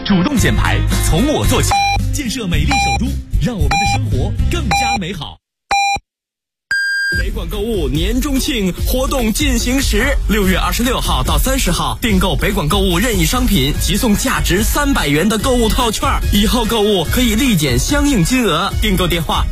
主动减排，从我做起，建设美丽首都，让我们的生活更加美好。北广购物年中庆活动进行时，6月26号到30号，订购北广购物任意商品即送价值300元的购物套券，以后购物可以立减相应金额。订购电话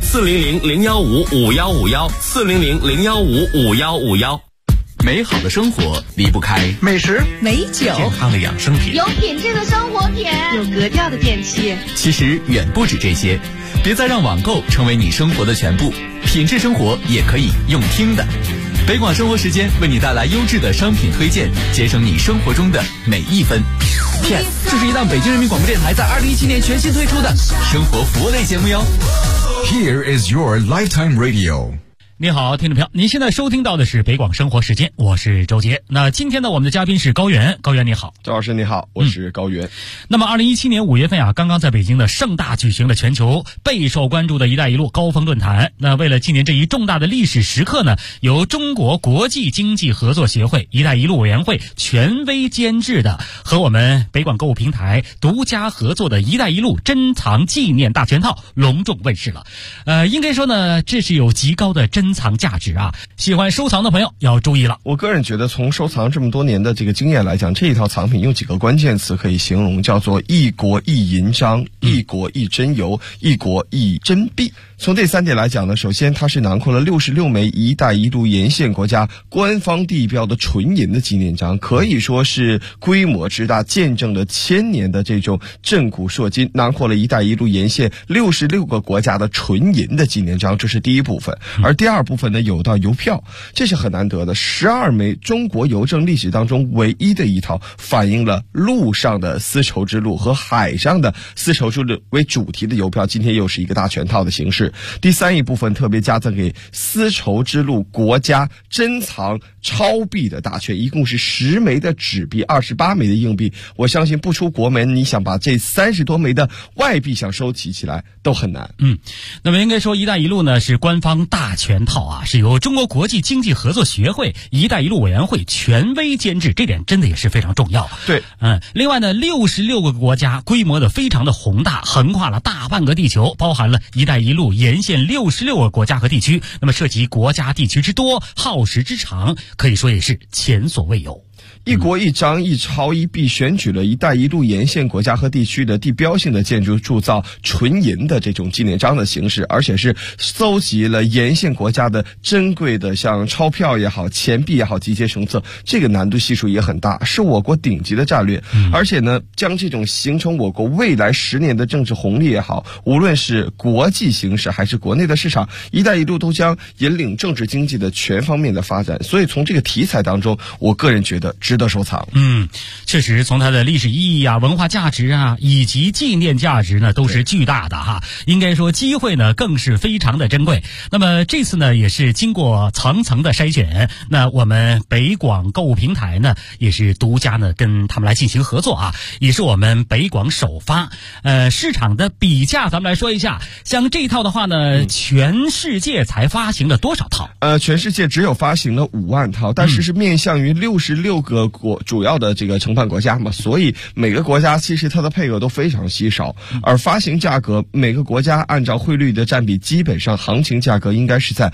400-015-5151，400-015-5151。美好的生活离不开美食、 美酒、 健康的养生品， 有品质的生活品， 有格调的电器。 其实远不止这些，别再让网购成为你生活的全部，品质生活也可以用听的。北广生活时间为你带来优质的商品推荐，节省你生活中的每一分。PS， 这是一档北京人民广播电台在2017年全新推出的生活服务类节目哟。 Here is your lifetime radio。 你好，听众朋友，您现在收听到的是北广生活时间，我是周杰。那今天呢，我们的嘉宾是高原。高原你好。 周老师你好，我是高原。 那么2017年5月份啊，刚刚在北京的盛大举行了全球备受关注的一带一路高峰论坛。那为了纪念这一重大的历史时刻呢，由中国国际经济合作协会一带一路委员会权威监制的，和我们北广购物平台独家合作的一带一路珍藏纪念大全套隆重问世了。应该说呢，这是有极高的珍藏价值啊，喜欢收藏的朋友要注意了。 我个人觉得，从收藏这么多年的这个经验来讲，这一套藏品用几个关键词可以形容，叫做一国一银章、一国一珍油、一国一珍币。从这3点来讲呢，首先它是囊括了66枚一带一路沿线国家官方地标的纯银的纪念章，可以说是规模之大，见证了1000年的这种震古烁今，囊括了一带一路沿线66个国家的纯银的纪念章，这是第一部分。而第二部分呢，有到邮票，这是很难得的，12枚中国邮政历史当中唯一的一套反映了陆上的丝绸之路和海上的丝绸之路为主题的邮票，今天又是一个大全套的形式。第三一部分特别加赠给丝绸之路国家珍藏钞币的大券，一共是10枚的纸币，28枚的硬币。我相信不出国门，你想把这30多枚的外币想收集起来都很难。 那么应该说一带一路呢是官方大全套啊，是由中国国际经济合作协会一带一路委员会权威监制，这点真的也是非常重要。 对， 另外呢，66个国家，规模的非常的宏大，横跨了大半个地球，包含了一带一路沿线66个国家和地区，那么涉及国家地区之多，耗时之长，可以说也是前所未有。 一国一章一钞一币选举了一带一路沿线国家和地区的地标性的建筑，铸造纯银的这种纪念章的形式，而且是搜集了沿线国家的珍贵的像钞票也好、钱币也好集结成册，这个难度系数也很大，是我国顶级的战略。而且呢，将这种形成我国未来10年的政治红利也好，无论是国际形势还是国内的市场，一带一路都将引领政治经济的全方面的发展。所以从这个题材当中，我个人觉得值得收藏。 确实从它的历史意义啊、文化价值啊以及纪念价值呢都是巨大的哈，应该说机会呢更是非常的珍贵。那么这次呢也是经过层层的筛选，那我们北广购物平台呢也是独家呢跟他们来进行合作啊，也是我们北广首发。市场的比价咱们来说一下，像这一套的话呢，全世界才发行了多少套？ 全世界只有发行了5万套，但是是面向于66个主要的这个承办国家嘛，所以每个国家其实它的配额都非常稀少，而发行价格每个国家按照汇率的占比，基本上行情价格应该是在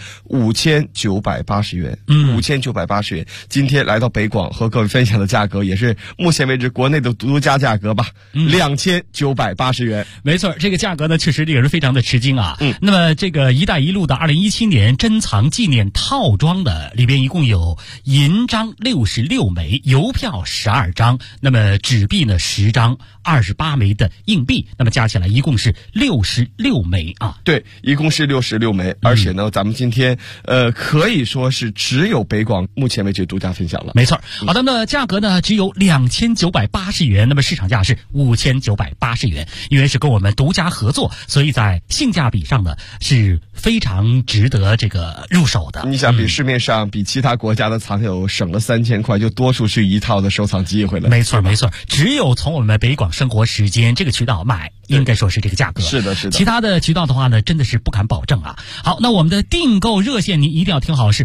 5980元，5980元。今天来到北广和各位分享的价格也是目前为止国内的独家价格吧，2980元。 没错，这个价格呢确实也是非常的吃惊啊。那么这个一带一路的2017年珍藏纪念套装的里边一共有银章66枚，邮票12张，那么纸币呢10张，28枚的硬币，那么加起来一共是66枚啊。 对，一共是66枚，而且呢，咱们今天可以说是只有北广目前为止独家分享了。 没错。好的，那价格呢只有2980元，那么市场价是5980元，因为是跟我们独家合作，所以在性价比上呢是非常值得这个入手的。 你想比市面上比其他国家的藏友省了3000块，就多出去一套的收藏机会了。 没错没错，只有从我们北广生活时间这个渠道买应该说是这个价格。 是的，是的。 其他的渠道的话呢，真的是不敢保证啊。好，那我们的订购热线您一定要听好，是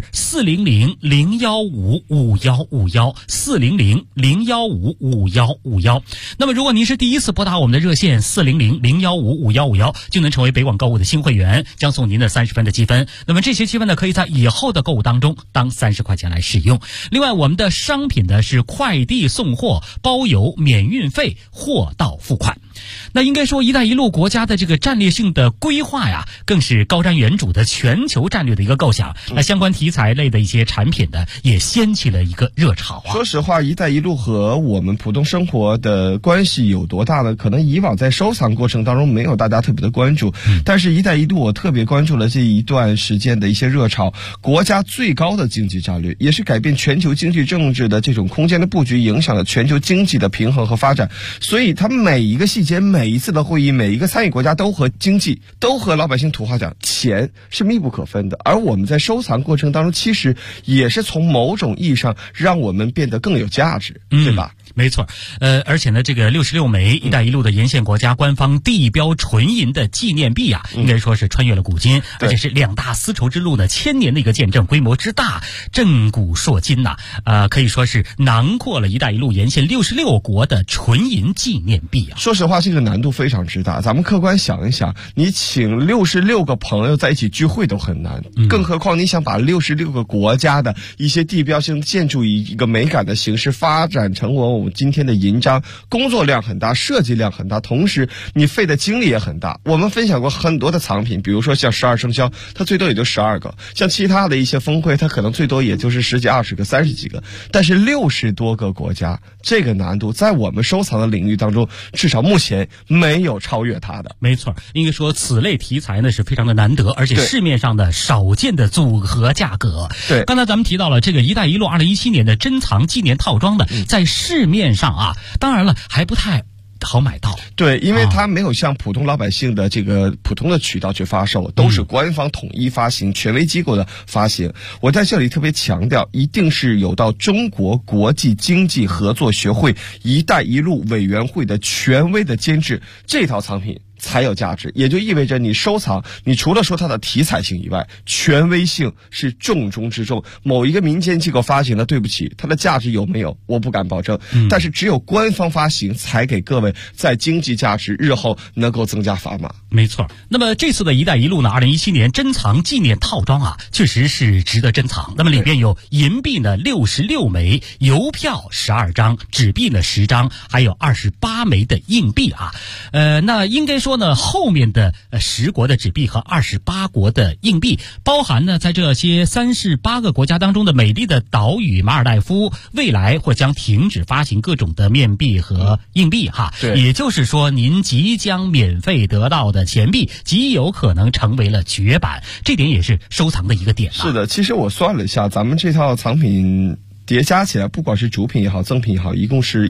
400-015-5151，400-015-5151。那么如果您是第一次拨打我们的热线400-015-5151，就能成为北广购物的新会员，将送您的30分的积分。那么这些积分呢，可以在以后的购物当中当30块钱来使用。另外，我们的商品呢是快递送货，包邮免运费，货到付款。那应该说，一带一路国家的这个战略性的规划呀，更是高瞻远瞩的全球战略的一个构想。那相关题材类的一些产品呢，也掀起了一个热潮啊。 说实话，一带一路和我们普通生活的关系有多大呢？可能以往在收藏过程当中没有大家特别的关注，但是一带一路我特别关注了这一段时间的一些热潮，国家最高的经济战略，也是改变全球经济政治的这种空间的布局，影响了全球经济的平衡和发展。所以它每一个细节，每一次的会议，每一个参与国家都和经济，都和老百姓土话讲，钱是密不可分的。而我们在收藏过程当中，其实也是从某种意义上让我们变得更有价值，对吧？ 没错，而且呢，这个66枚“一带一路”的沿线国家官方地标纯银的纪念币啊，应该说是穿越了古今，而且是两大丝绸之路的1000年的一个见证，规模之大，震古烁今呐，可以说是囊括了“一带一路”沿线66国的纯银纪念币啊。 说实话，这个难度非常之大。咱们客观想一想，你请66个朋友在一起聚会都很难，更何况你想把66个国家的一些地标性建筑以一个美感的形式发展成我们今天的银章，工作量很大，设计量很大，同时你费的精力也很大。我们分享过很多的藏品，比如说像12生肖，它最多也就12个，像其他的一些峰会，它可能最多也就是10几、20个、30几个，但是60多个国家，这个难度在我们收藏的领域当中，至少目前没有超越它的。 没错，应该说此类题材呢是非常的难得，而且市面上的少见的组合价格。 对， 刚才咱们提到了这个“一带一路”2017年的珍藏纪念套装的，在市面上啊，当然了还不太好买到。 对，因为它没有像普通老百姓的这个普通的渠道去发售，都是官方统一发行，权威机构的发行。我在这里特别强调，一定是有到中国国际经济合作学会“一带一路”委员会的权威的监制，这套藏品才有价值。也就意味着你收藏，你除了说它的题材性以外，权威性是重中之重。某一个民间机构发行的，对不起，它的价值有没有我不敢保证，但是只有官方发行才给各位在经济价值日后能够增加砝码。 没错。那么这次的“一带一路”呢，2017年珍藏纪念套装啊，确实是值得珍藏。那么里边有银币呢66枚，邮票12张，纸币呢10张，还有28枚的硬币啊。那应该说呢，后面的10国的纸币和28国的硬币，包含呢在这些38个国家当中的美丽的岛屿马尔代夫，未来或将停止发行各种的面币和硬币哈。 对， 也就是说，您即将免费得到的钱币，极有可能成为了绝版，这点也是收藏的一个点啊。 是的，其实我算了一下，咱们这套藏品叠加起来，不管是主品也好，赠品也好，一共是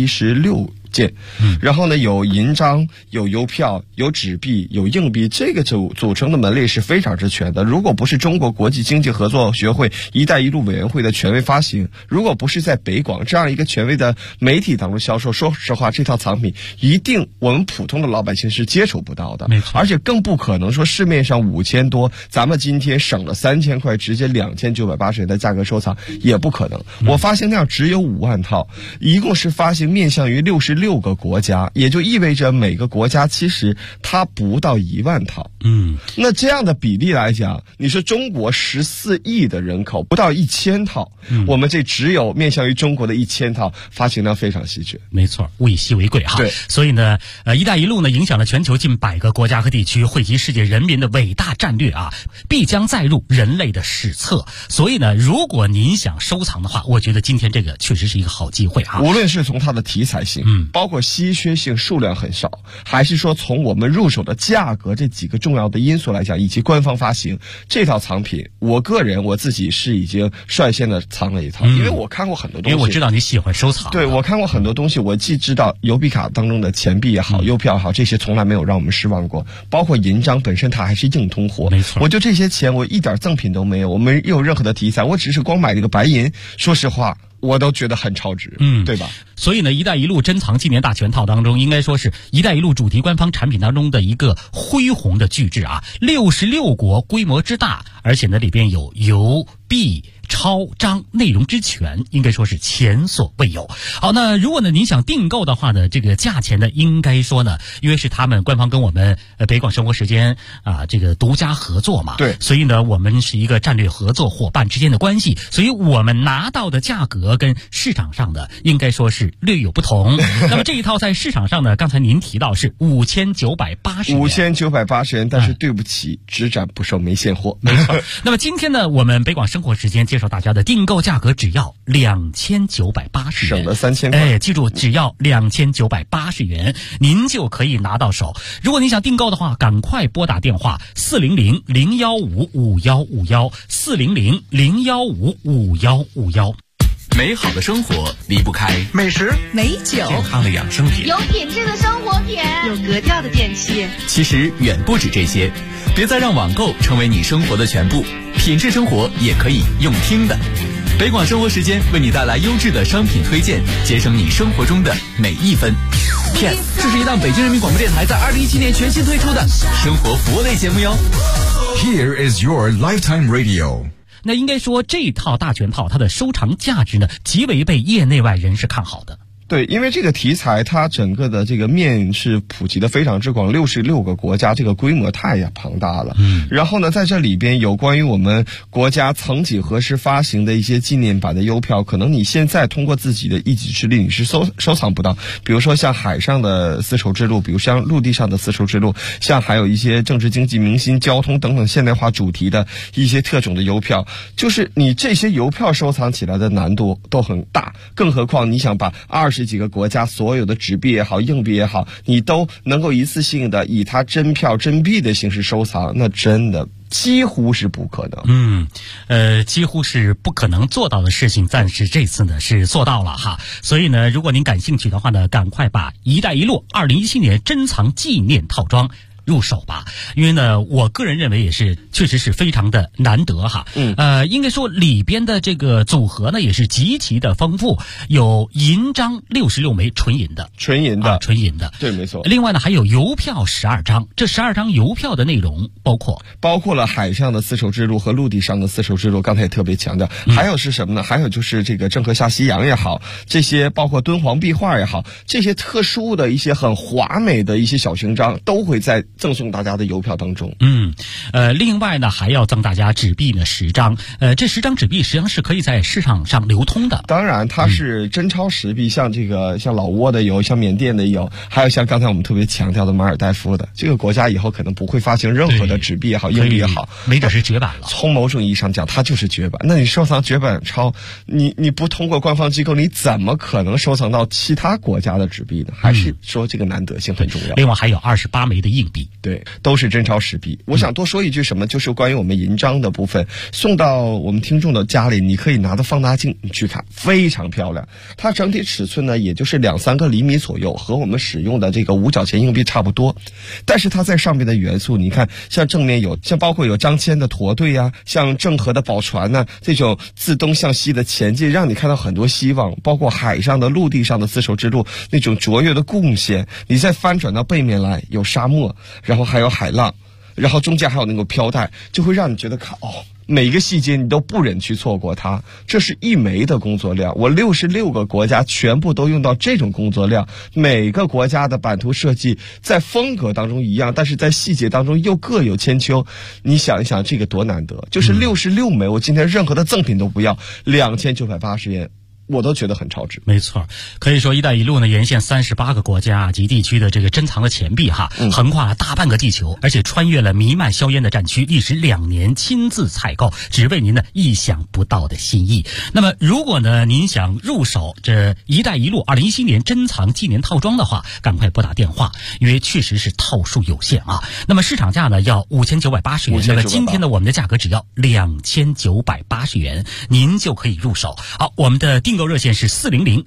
116件。然后呢，有银章，有邮票，有纸币，有硬币，这个组成的门类是非常之全的。如果不是中国国际经济合作学会“一带一路”委员会的权威发行，如果不是在北广这样一个权威的媒体当中销售，说实话，这套藏品一定我们普通的老百姓是接触不到的。 没错， 而且更不可能说市面上5000多，咱们今天省了3000块，直接2980元的价格收藏，也不可能。我发行量只有5万套，一共是发行面向于66个国家，也就意味着每个国家其实它不到1万套。那这样的比例来讲，你说中国14亿的人口不到1000套，我们这只有面向于中国的1000套，发行量非常稀缺。 没错，物以稀为贵哈。 对， 所以呢，一带一路呢影响了全球近100个国家和地区，汇集世界人民的伟大战略啊，必将载入人类的史册。所以呢，如果您想收藏的话，我觉得今天这个确实是一个好机会啊。 无论是从它的题材性，包括稀缺性、数量很少，还是说从我们入手的价格这几个重要的因素来讲，以及官方发行这套藏品，我个人我自己是已经率先的藏了一套，因为我看过很多东西， 因为我知道你喜欢收藏。 对，我看过很多东西，我既知道邮币卡当中的钱币也好，邮票也好，这些从来没有让我们失望过。包括银章本身它还是硬通货， 没错。 我就这些钱我一点赠品都没有，我没有任何的题材，我只是光买了个白银。说实话， 我都觉得很超值，对吧？ 所以呢，一带一路珍藏纪念大全套当中，应该说是一带一路主题官方产品当中的一个恢宏的巨制啊，66国规模之大，而且呢里边有邮币超章内容之全，应该说是前所未有。好，那如果呢您想订购的话呢，这个价钱呢，应该说呢，因为是他们官方跟我们北广生活时间啊这个独家合作嘛， 对， 所以呢我们是一个战略合作伙伴之间的关系，所以我们拿到的价格跟市场上的应该说是略有不同。那么这一套在市场上呢，刚才您提到是5980元 ，5980元，但是对不起，只展不售，没现货。 没错。那么今天呢，我们北广生活时间介绍大家的订购价格只要2980元， 省了3000块。 哎，记住，只要2980元，您就可以拿到手。如果你想订购的话，赶快拨打电话400-015-5151，400-015-5151。 美好的生活离不开美食、 美酒、 健康的养生品， 有品质的生活品， 有格调的电器。 其实远不止这些，别再让网购成为你生活的全部，品质生活也可以用听的。北广生活时间为你带来优质的商品推荐，节省你生活中的每一分。PS， 这是一档北京人民广播电台在2017年全新推出的生活服务类节目哟。 Here is your lifetime radio. 那应该说这套大全套它的收藏价值呢，极为被业内外人士看好的。 对，因为这个题材它整个的这个面是普及的非常之广，66个国家，这个规模太庞大了。然后呢，在这里边有关于我们国家曾几何时发行的一些纪念版的邮票，可能你现在通过自己的一己之力你是收藏不到。比如说像海上的丝绸之路，比如像陆地上的丝绸之路，像还有一些政治经济民心交通等等现代化主题的一些特种的邮票，就是你这些邮票收藏起来的难度都很大，更何况你想把20几个国家所有的纸币也好硬币也好，你都能够一次性的以它真票真币的形式收藏，那真的几乎是不可能。 几乎是不可能做到的事情，但是这次呢是做到了哈。所以呢，如果您感兴趣的话呢，赶快把一带一路2017年珍藏纪念套装入手吧，因为呢，我个人认为也是确实是非常的难得哈。应该说里边的这个组合呢也是极其的丰富，有银章66枚纯银的， 对，没错。 另外呢还有邮票12张，这12张邮票的内容包括了海上的丝绸之路和陆地上的丝绸之路，刚才也特别强调。还有是什么呢？还有就是这个郑和下西洋也好，这些包括敦煌壁画也好，这些特殊的一些很华美的一些小勋章都会在赠送大家的邮票当中。 另外呢还要赠大家纸币呢10张，这10张纸币实际上是可以在市场上流通的。 当然它是真钞实币，像老挝的有，像缅甸的有，还有像刚才我们特别强调的马尔代夫的，这个国家以后可能不会发行任何的纸币也好硬币也好， 没准是绝版了。 从某种意义上讲它就是绝版。那你收藏绝版钞，你不通过官方机构，你怎么可能收藏到其他国家的纸币呢？还是说这个难得性很重要。 另外还有28枚的硬币， 对，都是真钞实币。我想多说一句什么，就是关于我们银章的部分，送到我们听众的家里，你可以拿着放大镜去看，非常漂亮。它整体尺寸呢，也就是2-3个厘米左右，和我们使用的这个5角钱硬币差不多。但是它在上面的元素，你看，像正面像包括有张骞的驼队啊，像郑和的宝船呢，这种自东向西的前进，让你看到很多希望。包括海上的、陆地上的丝绸之路那种卓越的贡献，你再翻转到背面来，有沙漠，然后还有海浪，然后中间还有那个飘带，就会让你觉得每一个细节你都不忍去错过它。这是1枚的工作量，我66个国家全部都用到这种工作量，每个国家的版图设计在风格当中一样，但是在细节当中又各有千秋。你想一想这个多难得，就是66枚，我今天任何的赠品都不要，2980元。我都觉得很超值。 没错，可以说一带一路呢沿线38个国家及地区的这个珍藏的钱币哈，横跨了大半个地球，而且穿越了弥漫硝烟的战区，历时2年亲自采购，只为您呢意想不到的心意。那么如果呢您想入手这一带一路2017年珍藏纪念套装的话，赶快拨打电话，因为确实是套数有限啊。那么市场价呢要5980元，那么今天呢我们的价格只要2980元，您就可以入手。好，我们的订订购热线是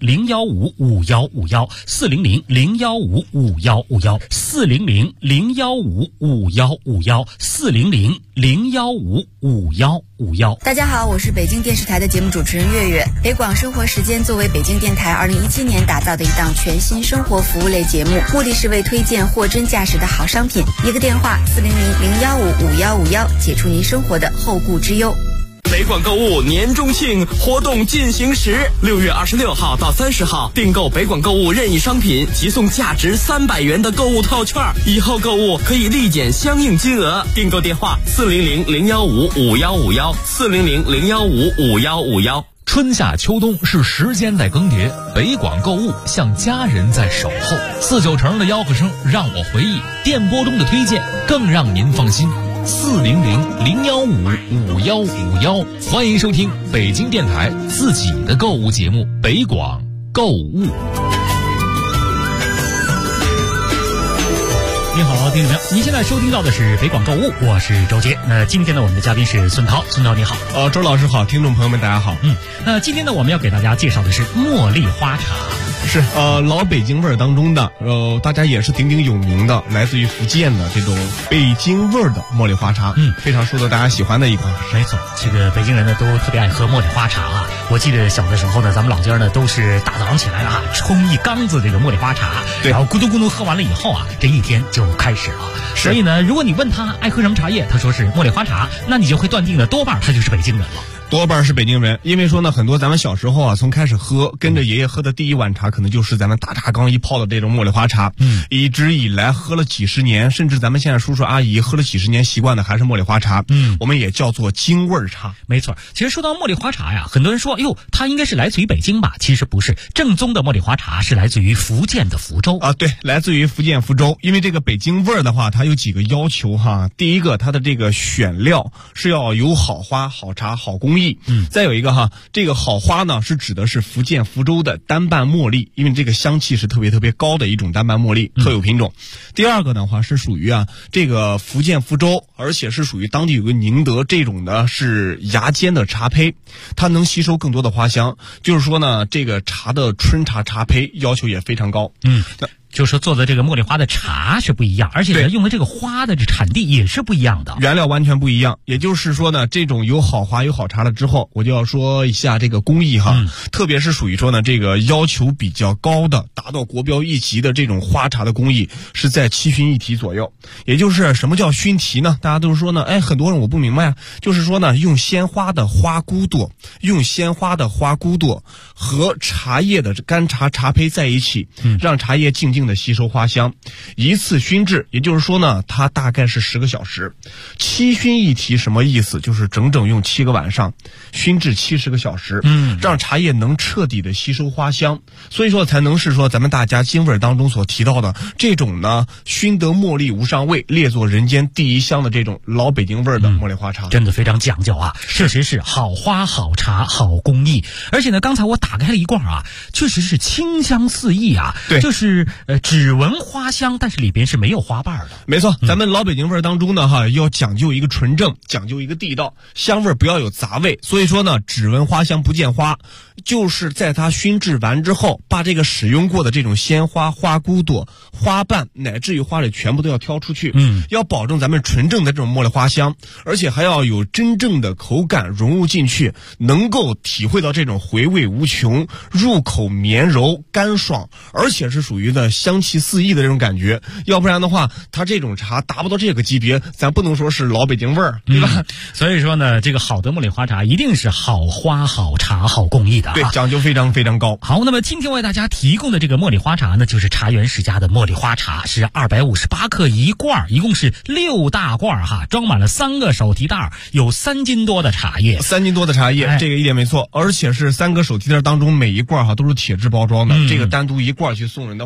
400-015-5151，400-015-5151，400-015-5151。 大家好，我是北京电视台的节目主持人月月。北广生活时间作为北京电台2017年打造的一档全新生活服务类节目，目的是为推荐货真价实的好商品。一个电话400-015-5151，解除您生活的后顾之忧。 北广购物年中庆活动进行时，6月26号到30号，订购北广购物任意商品即送价值300元的购物套券，以后购物可以立减相应金额。订购电话400-015-5151，400-015-5151。 春夏秋冬是时间在更迭，北广购物像家人在守候。49成的吆喝声让我回忆，电波中的推荐更让您放心。400-015-5151，欢迎收听北京电台自己的购物节目《北广购物》。 你好，听众朋友，您现在收听到的是北广购物，我是周杰。那今天呢，我们的嘉宾是孙涛，孙涛你好。 周老师好，听众朋友们大家好。 那今天呢，我们要给大家介绍的是茉莉花茶。 是老北京味儿当中的大家也是鼎鼎有名的，来自于福建的这种北京味儿的茉莉花茶，非常受到大家喜欢的一款。 没错，这个北京人呢都特别爱喝茉莉花茶啊。我记得小的时候呢，咱们老家呢都是大早上起来啊，冲一缸子这个茉莉花茶，然后咕嘟咕嘟喝完了以后啊，这一天就开始了。所以呢，如果你问他爱喝什么茶叶，他说是茉莉花茶，那你就会断定了多半他就是北京人了。 多半是北京人，因为说呢，很多咱们小时候啊，从开始喝，跟着爷爷喝的第一碗茶，可能就是咱们大茶缸一泡的这种茉莉花茶。一直以来喝了几十年，甚至咱们现在叔叔阿姨喝了几十年，习惯的还是茉莉花茶。我们也叫做京味儿茶。 没错，其实说到茉莉花茶呀，很多人说，哟，它应该是来自于北京吧？其实不是，正宗的茉莉花茶是来自于福建的福州啊。 对，来自于福建福州。因为这个北京味儿的话，它有几个要求哈。第一个，它的这个选料是要有好花、好茶、好工艺。再有一个哈，这个好花呢是指的是福建福州的单瓣茉莉，因为这个香气是特别特别高的一种单瓣茉莉，特有品种。第二个的话是属于这个福建福州，而且是属于当地有个宁德这种的是芽尖的茶胚，它能吸收更多的花香。就是说呢，这个茶的春茶茶胚要求也非常高。 就是说做的这个茉莉花的茶是不一样，而且呢用的这个花的这产地也是不一样的， 原料完全不一样。也就是说呢，这种有好花有好茶了之后，我就要说一下这个工艺哈，特别是属于说呢这个要求比较高的，达到国标一级的这种花茶的工艺是在7熏1提左右。也就是什么叫熏提呢？大家都是说呢，很多人我不明白啊，就是说呢用鲜花的花骨朵和茶叶的干茶茶胚在一起，让茶叶静静的吸收花香，一次熏制，也就是说呢，它大概是10个小时。7熏1提什么意思？就是整整用7个晚上熏制70个小时，让茶叶能彻底的吸收花香，所以说才能是说咱们大家京味当中所提到的这种呢，熏得茉莉无上味，列作人间第一香的这种老北京味的茉莉花茶， 真的非常讲究啊，确实是好花好茶好工艺。而且呢，刚才我打开了一罐啊，确实是清香四溢啊， 对， 就是只闻花香，但是里边是没有花瓣的。 没错，咱们老北京味当中呢要讲究一个纯正，讲究一个地道，香味不要有杂味。所以说呢，只闻花香不见花，就是在它熏制完之后，把这个使用过的这种鲜花、花骨朵、花瓣乃至于花蕊全部都要挑出去，要保证咱们纯正的这种茉莉花香，而且还要有真正的口感融入进去，能够体会到这种回味无穷，入口绵柔干爽，而且是属于的香气四溢的这种感觉。要不然的话，它这种茶达不到这个级别，咱不能说是老北京味儿，对吧？ 所以说呢，这个好的茉莉花茶一定是好花好茶好工艺的， 对，讲究非常非常高。 好，那么今天为大家提供的这个茉莉花茶呢，就是茶园世家的茉莉花茶，是258克一罐，一共是6大罐哈，装满了3个手提袋，有3斤多的茶叶 ，3斤多的茶叶，这个一点没错，而且是3个手提袋当中每一罐都是铁质包装的，这个单独一罐去送人的话，我认为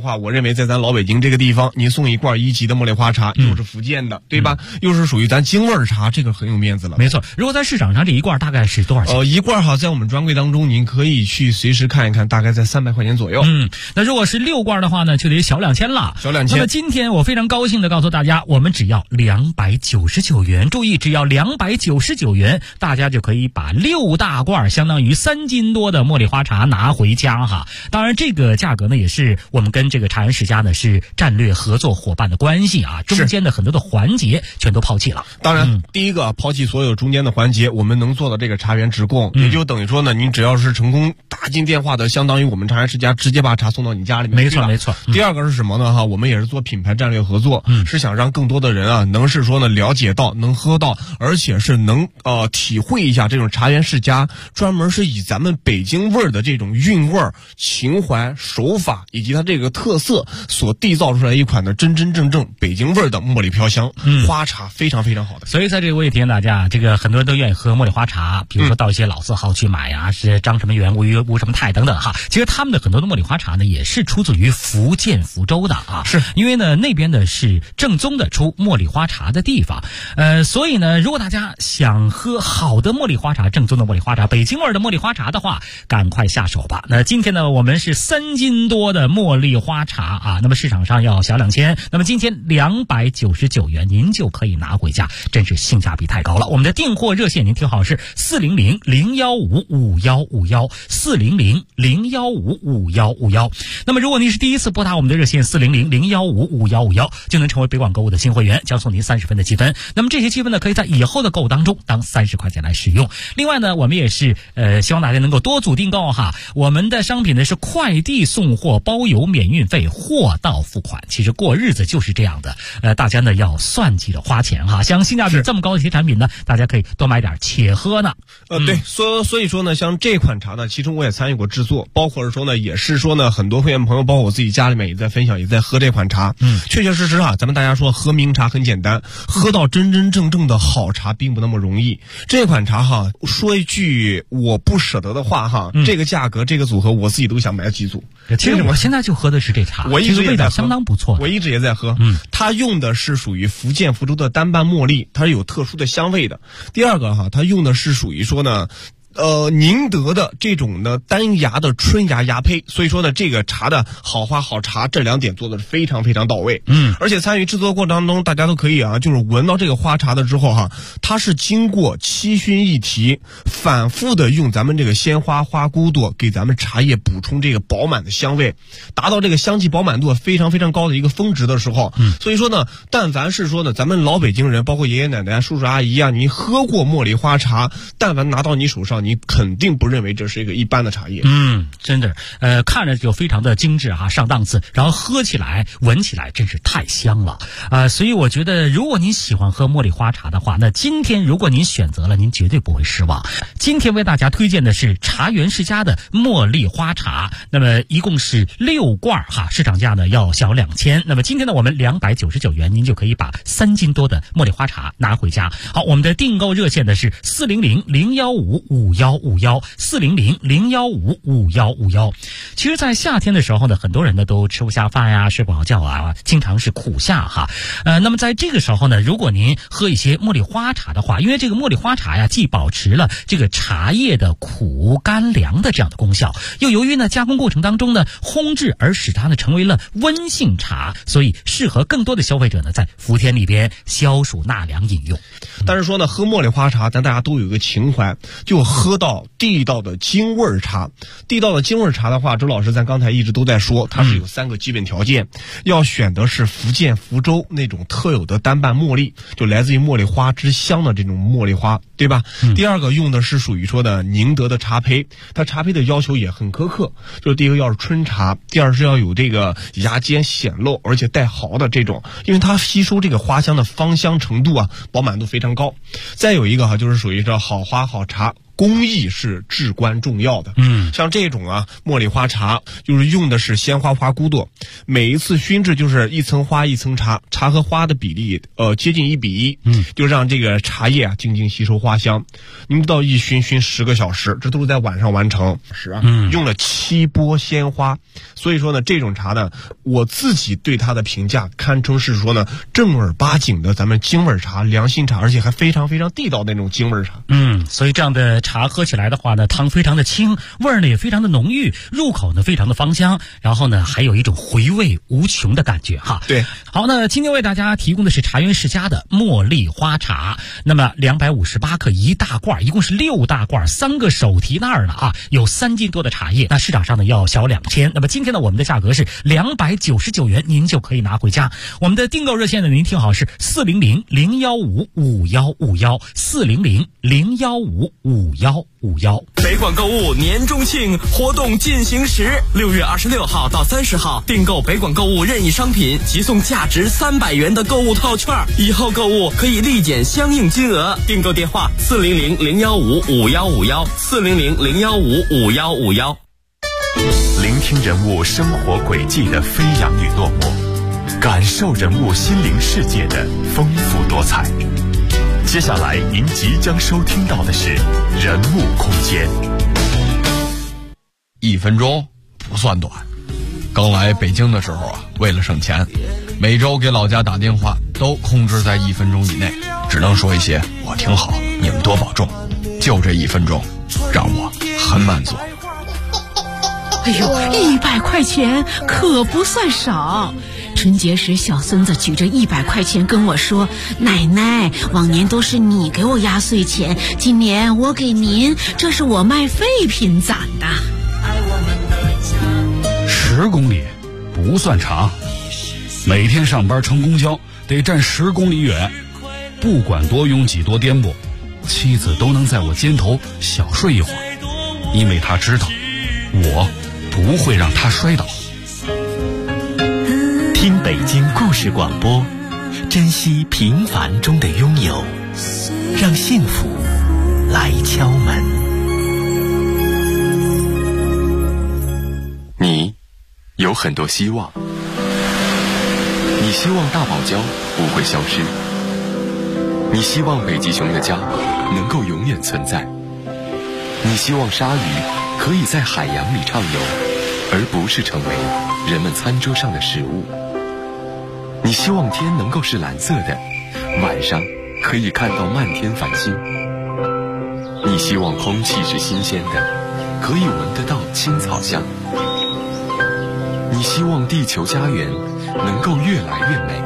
认为在咱老北京这个地方，您送一罐1级的茉莉花茶，又是福建的，对吧？又是属于咱京味儿茶，这个很有面子了。 没错，如果在市场上这一罐大概是多少钱？ 一罐哈，在我们专柜当中，您可以去随时看一看，大概在300块钱左右。 那如果是6罐的话呢，就得小2000了。 小2000。 那么今天我非常高兴的告诉大家，我们只要299元，注意，只要299元，大家就可以把6大罐，相当于3斤多的茉莉花茶拿回家哈。当然，这个价格呢，也是我们跟这个茶园世家呢是战略合作伙伴的关系啊，中间的很多的环节全都抛弃了。 当然，第一个抛弃所有中间的环节，我们能做到这个茶园直供，也就等于说呢，您只要是成功打进电话的，相当于我们茶园世家直接把茶送到你家里面去了。 没错。 第二个是什么呢？我们也是做品牌战略合作，是想让更多的人啊，能是说呢了解到，能喝到，而且是能体会一下这种茶园世家专门是以咱们北京味儿的这种韵味儿、情怀、手法以及它这个特色所缔造出来一款的真真正正北京味儿的茉莉飘香花茶，非常非常好的。 所以在这里我也提醒大家，这个很多人都愿意喝茉莉花茶，比如说到一些老字号去买啊，是张什么元、吴什么泰等等哈。其实他们的很多的茉莉花茶呢，也是出自于福建福州的啊，是因为呢那边呢是正宗的出茉莉花茶的地方，所以呢，如果大家想喝好的茉莉花茶，正宗的茉莉花茶，北京味的茉莉花茶的话，赶快下手吧。那今天呢，我们是3斤多的茉莉花茶啊，那么市场上要小2000，那么今天299元您就可以拿回家，真是性价比太高了。我们的订货热线您听好是400-015-5151，400-015-5151。那么如果您是第一次拨打我们的热线400-015-5151，就能成为北广购物的新会员，将送您30分的积分。那么这些积分呢，可以在以后的购物当中当30块钱来使用。另外呢，我们也是希望大家能够多组订购哈。我们的商品呢是快递送货，包邮免运费，货到付款。其实过日子就是这样的，大家呢要算计着花钱哈。像性价比这么高的一些产品呢，大家可以多买点且喝呢。 对，所以说呢，像这款茶呢，其中我也参与过制作，包括是说呢，也是说呢，很多会员朋友，包括我自己家里面也在分享，也在喝这款茶。确确实实啊，咱们大家说喝名茶很简单，喝到真真正正的好茶并不那么容易。这款茶哈，说一句我不舍得的话哈，这个价格这个组合我自己都想买几组。 其实我现在就喝的是这茶， 我一直味道相当不错， 我一直也在喝。它用的是属于福建福州的单瓣茉莉，它是有特殊的香味的。第二个哈，它用的是属于说呢，宁德的这种呢单芽的春芽芽胚，所以说呢这个茶的好花好茶这2点做的是非常非常到位。而且参与制作过程当中，大家都可以啊，就是闻到这个花茶的之后哈，它是经过7熏1提，反复的用咱们这个鲜花花骨朵给咱们茶叶补充这个饱满的香味，达到这个香气饱满度非常非常高的一个峰值的时候，所以说呢，但凡是说呢咱们老北京人，包括爷爷奶奶、叔叔阿姨啊，你喝过茉莉花茶，但凡拿到你手上，你肯定不认为这是一个一般的茶叶。 真的，看着就非常的精致哈，上档次，然后喝起来、闻起来真是太香了所以我觉得，如果您喜欢喝茉莉花茶的话，那今天如果您选择了，您绝对不会失望。今天为大家推荐的是茶园世家的茉莉花茶，那么一共是6罐哈，市场价呢要小2000。那么今天呢，我们299元，您就可以把3斤多的茉莉花茶拿回家。好，我们的订购热线呢是400-015-5151，400-015-5151。其实在夏天的时候呢，很多人呢都吃不下饭呀，睡不好觉啊，经常是苦夏哈。那么在这个时候呢，如果您喝一些茉莉花茶的话，因为这个茉莉花茶呀，既保持了这个茶叶的苦甘凉的这样的功效，又由于呢加工过程当中呢烘制而使它呢成为了温性茶，所以适合更多的消费者呢在伏天里边消暑纳凉饮用。 但是说呢，喝茉莉花茶，咱大家都有一个情怀，就喝到地道的京味茶。地道的京味茶的话，周老师咱刚才一直都在说，它是有3个基本条件，要选的是福建福州那种特有的单瓣茉莉，就来自于茉莉花之乡的这种茉莉花，对吧？第二个用的是属于说的宁德的茶胚，它茶胚的要求也很苛刻，就是第一个要是春茶，第二是要有这个芽尖显露而且带毫的这种，因为它吸收这个花香的芳香程度啊，饱满度非常高。再有一个就是属于这好花好茶，工艺是至关重要的。 像这种茉莉花茶，就是用的是鲜花花骨朵，每一次熏制就是一层花一层茶，茶和花的比例接近1比1，就让这个茶叶静静吸收花香。您不到一熏10个小时，这都是在晚上完成。用了7波鲜花，所以说呢，这种茶呢，我自己对它的评价堪称是说呢，正儿八经的咱们京味茶、良心茶，而且还非常非常地道的那种京味茶。 所以这样的茶喝起来的话呢，汤非常的清，味儿呢也非常的浓郁，入口呢非常的芳香，然后呢还有一种回味无穷的感觉哈。 对， 好，那今天为大家提供的是茶园世家的茉莉花茶，那么258克1大罐，一共是6大罐，3个手提袋呢有3斤多的茶叶，那市场上呢要小2千，那么今天呢我们的价格是299元，您就可以拿回家。我们的订购热线呢，您听好是400-015-5151，400-015-5151。 北广购物年中庆活动进行时，6月26号到30号，订购北广购物任意商品即送价值300元的购物套券，以后购物可以立减相应金额。订购电话400-015-5151，400-015-5151。 聆听人物生活轨迹的飞扬与落寞，感受人物心灵世界的丰富多彩。接下来您即将收听到的是人物空间。 1分钟不算短，刚来北京的时候为了省钱，每周给老家打电话都控制在1分钟以内，只能说一些我挺好，你们多保重，就这1分钟让我很满足。 哎呦，100块钱可不算少。春节时，小孙子举着100块钱跟我说：“奶奶，往年都是你给我压岁钱，今年我给您，这是我卖废品攒的。 ”10公里不算长，每天上班乘公交得站10公里远，不管多拥挤多颠簸，妻子都能在我肩头小睡一会儿，因为她知道我不会让她摔倒。 听北京故事广播，珍惜平凡中的拥有，让幸福来敲门。 你有很多希望，你希望大堡礁不会消失，你希望北极熊的家能够永远存在，你希望鲨鱼可以在海洋里畅游，而不是成为人们餐桌上的食物。你希望天能够是蓝色的，晚上可以看到漫天繁星。你希望空气是新鲜的，可以闻得到青草香。你希望地球家园能够越来越美。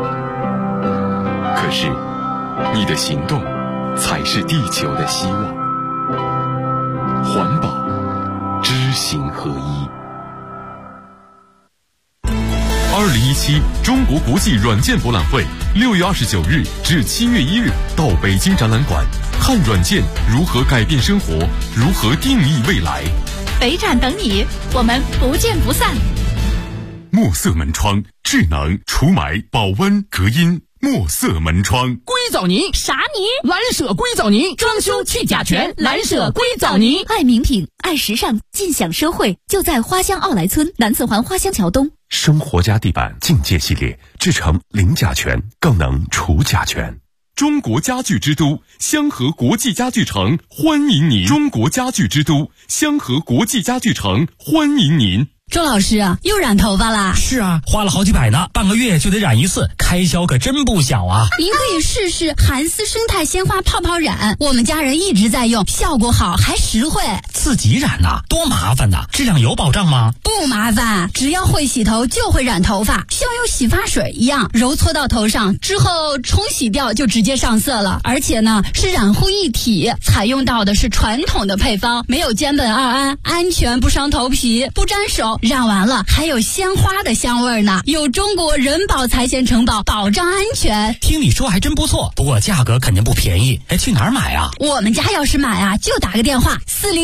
可是，你的行动才是地球的希望。环保，知行合一。2017中国国际软件博览会6月29日至7月1日到北京展览馆，看软件如何改变生活，如何定义未来。 北展等你，我们不见不散。 墨色门窗，智能除霾、保温、隔音。墨色门窗， 硅藻泥啥泥？ 蓝舍硅藻泥，装修去甲醛，蓝舍硅藻泥。 爱名品，爱时尚，尽享社会，就在花乡奥莱村南侧环花乡桥东。 生活家地板境界系列，制成零甲醛，更能除甲醛。中国家具之都香河国际家具城欢迎您！中国家具之都香河国际家具城欢迎您！ 周老师啊，又染头发啦？ 是啊，花了好几百呢，半个月就得染一次，开销可真不小啊。 您可以试试韩丝生态鲜花泡泡染，我们家人一直在用，效果好还实惠。 自己染呐，多麻烦呐！质量有保障吗？ 不麻烦，只要会洗头就会染头发，像用洗发水一样揉搓到头上之后冲洗掉就直接上色了。而且呢是染护一体，采用到的是传统的配方，没有间苯二胺，安全不伤头皮，不沾手。染完了还有鲜花的香味呢，有中国人保财险承保，保障安全。 听你说还真不错，不过价格肯定不便宜。去哪儿买啊？ 我们家要是买啊，就打个电话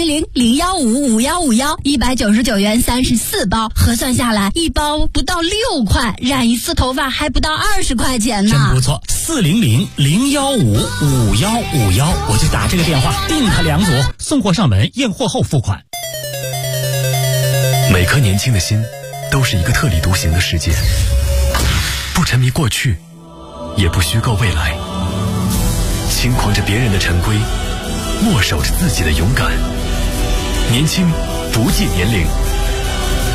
400-015-5151，199元34包，核算下来一包不到6块，染一次头发还不到20块钱呢。 真不错，400-015-5151，我就打这个电话订它2组，送货上门，验货后付款。 每颗年轻的心都是一个特立独行的世界，不沉迷过去，也不虚构未来，轻狂着别人的陈规，默守着自己的勇敢。年轻不计年龄，